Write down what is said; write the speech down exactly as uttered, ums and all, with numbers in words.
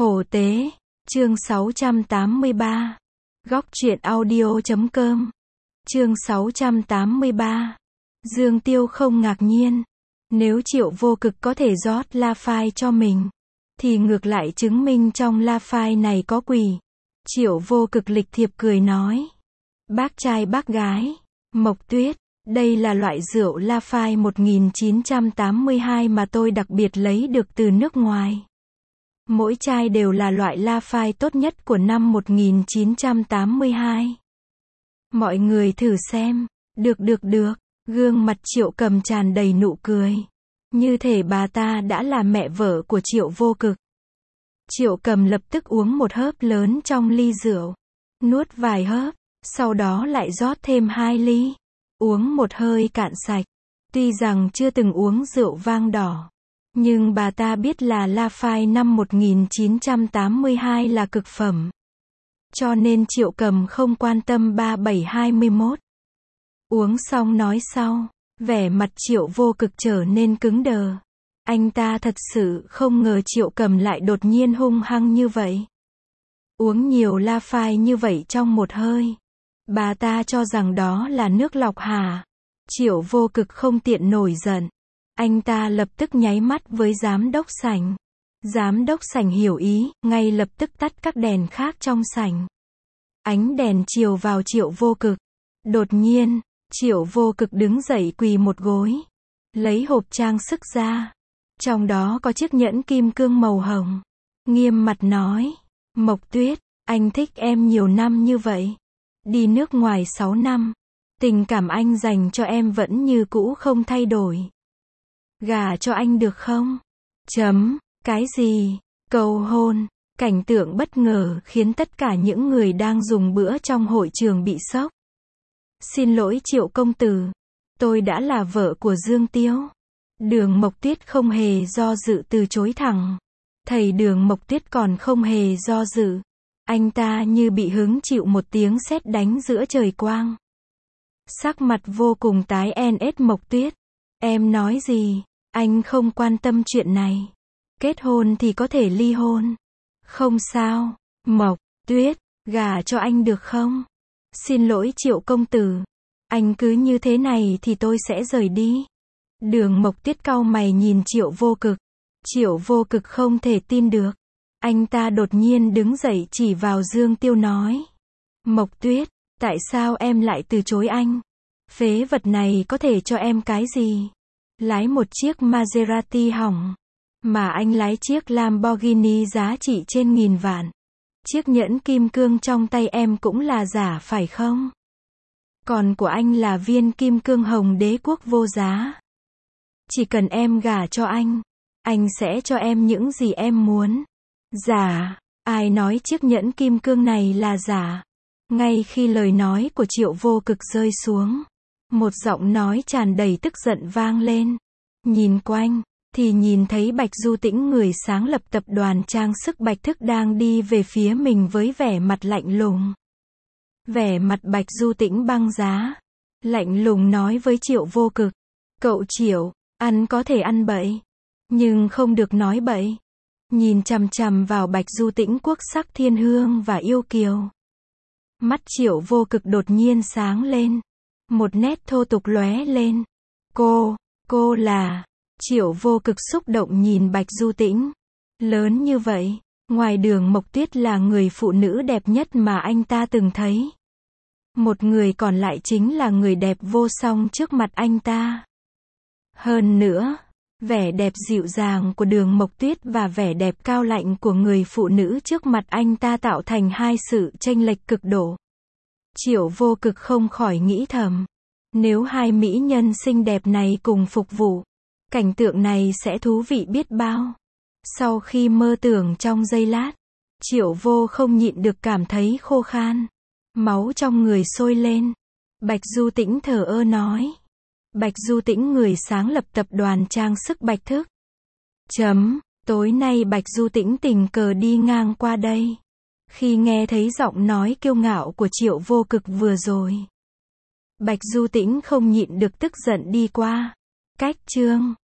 Hổ tế, chương sáu trăm tám mươi ba. Góc truyện audio chấm com. Chương sáu trăm tám mươi ba. Dương Tiêu không ngạc nhiên. Nếu Triệu Vô Cực có thể rót la phai cho mình, thì ngược lại chứng minh trong la phai này có quỷ. Triệu Vô Cực lịch thiệp cười nói. Bác trai bác gái, Mộc Tuyết, đây là loại rượu la phai một nghìn chín trăm tám mươi hai mà tôi đặc biệt lấy được từ nước ngoài. Mỗi chai đều là loại la phai tốt nhất của năm một nghìn chín trăm tám mươi hai. Mọi người thử xem. Được được được. Gương mặt Triệu Cầm tràn đầy nụ cười. Như thể bà ta đã là mẹ vợ của Triệu Vô Cực. Triệu Cầm lập tức uống một hớp lớn trong ly rượu. Nuốt vài hớp, sau đó lại rót thêm hai ly. Uống một hơi cạn sạch. Tuy rằng chưa từng uống rượu vang đỏ, nhưng bà ta biết là la phai năm một nghìn chín trăm tám mươi hai là cực phẩm. Cho nên Triệu Cầm không quan tâm ba bảy hai mốt. Uống xong nói sau, vẻ mặt Triệu Vô Cực trở nên cứng đờ. Anh ta thật sự không ngờ Triệu Cầm lại đột nhiên hung hăng như vậy. Uống nhiều la phai như vậy trong một hơi. Bà ta cho rằng đó là nước lọc hả? Triệu Vô Cực không tiện nổi giận. Anh ta lập tức nháy mắt với giám đốc sảnh. Giám đốc sảnh hiểu ý, ngay lập tức tắt các đèn khác trong sảnh. Ánh đèn chiếu vào Triệu Vô Cực. Đột nhiên, Triệu Vô Cực đứng dậy quỳ một gối. Lấy hộp trang sức ra. Trong đó có chiếc nhẫn kim cương màu hồng. Nghiêm mặt nói. Mộc Tuyết, anh thích em nhiều năm như vậy. Đi nước ngoài sáu năm. Tình cảm anh dành cho em vẫn như cũ không thay đổi. Gả cho anh được không? Chấm. Cái gì? Cầu hôn. Cảnh tượng bất ngờ khiến tất cả những người đang dùng bữa trong hội trường bị sốc. Xin lỗi Triệu công tử. Tôi đã là vợ của Dương Tiêu. Đường Mộc Tuyết không hề do dự từ chối thẳng. Thầy Đường Mộc Tuyết còn không hề do dự. Anh ta như bị hứng chịu một tiếng sét đánh giữa trời quang. Sắc mặt vô cùng tái en. Mộc Tuyết, em nói gì? Anh không quan tâm chuyện này. Kết hôn thì có thể ly hôn. Không sao. Mộc Tuyết, gả cho anh được không? Xin lỗi Triệu công tử. Anh cứ như thế này thì tôi sẽ rời đi. Đường Mộc Tuyết cau mày nhìn Triệu Vô Cực. Triệu Vô Cực không thể tin được. Anh ta đột nhiên đứng dậy chỉ vào Dương Tiêu nói. Mộc Tuyết, tại sao em lại từ chối anh? Phế vật này có thể cho em cái gì? Lái một chiếc Maserati hỏng. Mà anh lái chiếc Lamborghini giá trị trên nghìn vạn. Chiếc nhẫn kim cương trong tay em cũng là giả phải không? Còn của anh là viên kim cương hồng đế quốc vô giá. Chỉ cần em gả cho anh, anh sẽ cho em những gì em muốn. Giả? Ai nói chiếc nhẫn kim cương này là giả? Ngay khi lời nói của Triệu Vô Cực rơi xuống, một giọng nói tràn đầy tức giận vang lên. Nhìn quanh, thì nhìn thấy Bạch Du Tĩnh, người sáng lập tập đoàn trang sức Bạch Thức, đang đi về phía mình với vẻ mặt lạnh lùng. Vẻ mặt Bạch Du Tĩnh băng giá, lạnh lùng nói với Triệu Vô Cực. Cậu Triệu, ăn có thể ăn bậy, nhưng không được nói bậy. Nhìn chằm chằm vào Bạch Du Tĩnh quốc sắc thiên hương và yêu kiều. Mắt Triệu Vô Cực đột nhiên sáng lên. Một nét thô tục lóe lên. Cô, cô là... Triệu Vô Cực xúc động nhìn Bạch Du Tĩnh. Lớn như vậy, ngoài Đường Mộc Tuyết là người phụ nữ đẹp nhất mà anh ta từng thấy. Một người còn lại chính là người đẹp vô song trước mặt anh ta. Hơn nữa, vẻ đẹp dịu dàng của Đường Mộc Tuyết và vẻ đẹp cao lạnh của người phụ nữ trước mặt anh ta tạo thành hai sự chênh lệch cực độ. Triệu Vô Cực không khỏi nghĩ thầm. Nếu hai mỹ nhân xinh đẹp này cùng phục vụ, cảnh tượng này sẽ thú vị biết bao. Sau khi mơ tưởng trong giây lát, Triệu Vô không nhịn được cảm thấy khô khan. Máu trong người sôi lên. Bạch Du Tĩnh thờ ơ nói. Bạch Du Tĩnh, người sáng lập tập đoàn trang sức Bạch Thức. Chấm. Tối nay Bạch Du Tĩnh tình cờ đi ngang qua đây. Khi nghe thấy giọng nói kiêu ngạo của Triệu Vô Cực vừa rồi, Bạch Du Tĩnh không nhịn được tức giận đi qua. Cách chương.